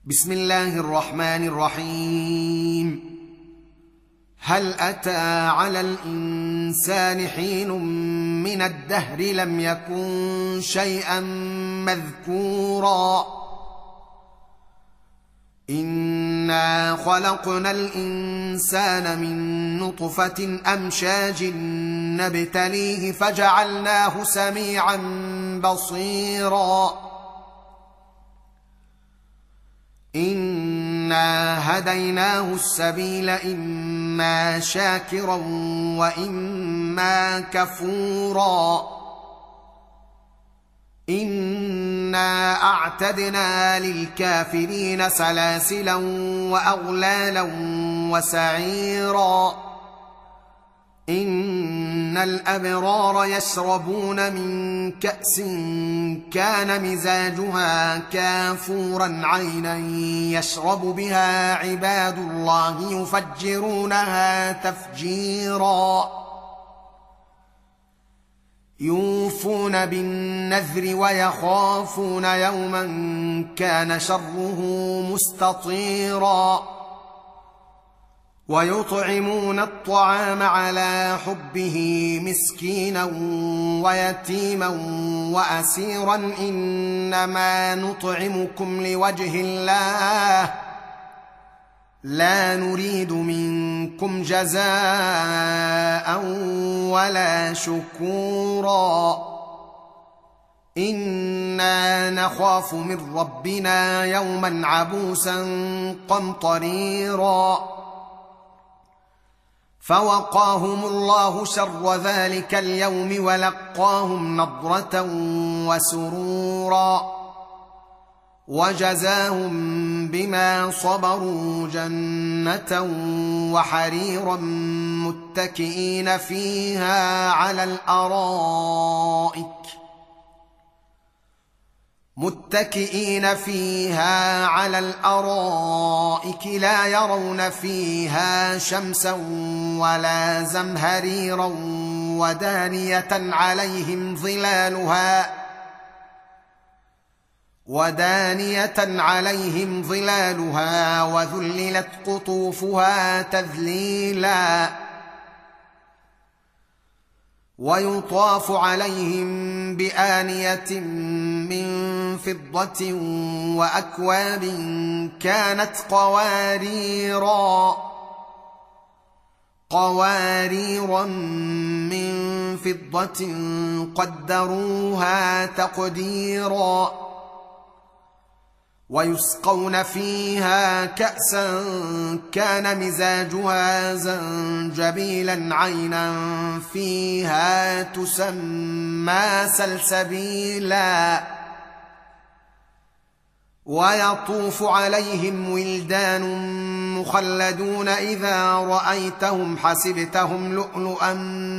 بسم الله الرحمن الرحيم. هل أتى على الإنسان حين من الدهر لم يكن شيئا مذكورا إنا خلقنا الإنسان من نطفة أمشاج نبتليه فجعلناه سميعا بصيرا إنا هديناه السبيل إما شاكرا وإما كفورا إنا أعتدنا للكافرين سلاسلا وأغلالا وسعيرا إن الأبرار يشربون من كأس كان مزاجها كافورا عينا يشرب بها عباد الله يفجرونها تفجيرا يوفون بالنذر ويخافون يوما كان شره مستطيرا ويطعمون الطعام على حبه مسكينا ويتيما وأسيرا إنما نطعمكم لوجه الله لا نريد منكم جزاء ولا شكورا إنا نخاف من ربنا يوما عبوسا قمطريرا فوقاهم الله شر ذلك اليوم ولقاهم نضرة وسرورا وجزاهم بما صبروا جنة وحريرا متكئين فيها على الأرائك لا يرون فيها شمسا ولا زمهريرا ودانية عليهم ظلالها وذللت قطوفها تذليلا ويطاف عليهم بآنية من فضة وأكواب كانت قواريرا من فضة قدروها تقديرا ويسقون فيها كأسا كان مزاجها زنجبيلا عينا فيها تسمى سلسبيلا ويطوف عليهم ولدان مخلدون إذا رأيتهم حسبتهم لؤلؤا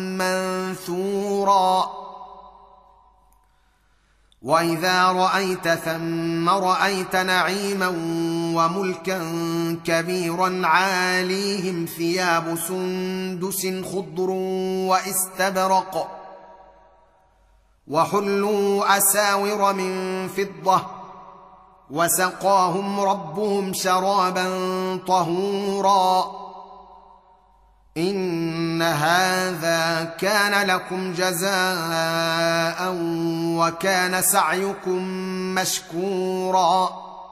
منثورا وإذا رأيت ثم رأيت نعيما وملكا كبيرا عاليهم ثياب سندس خضر واستبرق وحلوا أساور من فضة وسقاهم ربهم شرابا طهورا إن هذا كان لكم جزاء وكان سعيكم مشكورا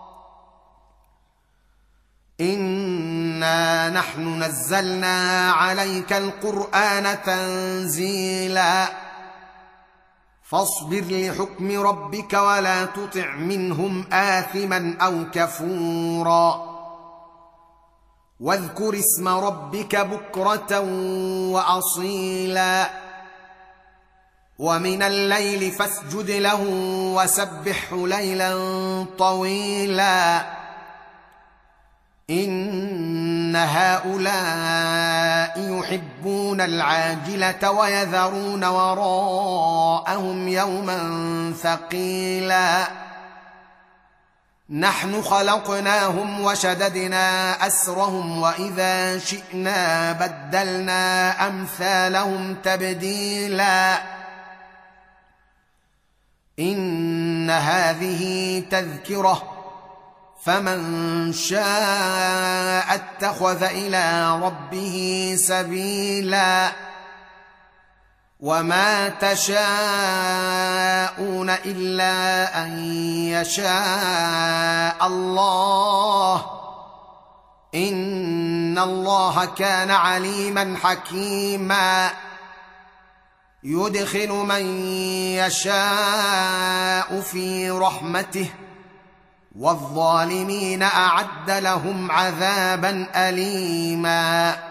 إنا نحن نزلنا عليك القرآن تنزيلا فاصبر لحكم ربك ولا تطع منهم آثما أو كفورا واذكر اسم ربك بكرة وأصيلا ومن الليل فاسجد له وسبحه ليلا طويلا إن هؤلاء يحبون العاجلة ويذرون وراءهم يوما ثقيلا نحن خلقناهم وشددنا أسرهم وإذا شئنا بدلنا أمثالهم تبديلا إن هذه تذكرة فمن شاء اتخذ الى ربه سبيلا وما تشاءون الا ان يشاء الله ان الله كان عليما حكيما يدخل من يشاء في رحمته والظالمين اعد لهم عذابا اليما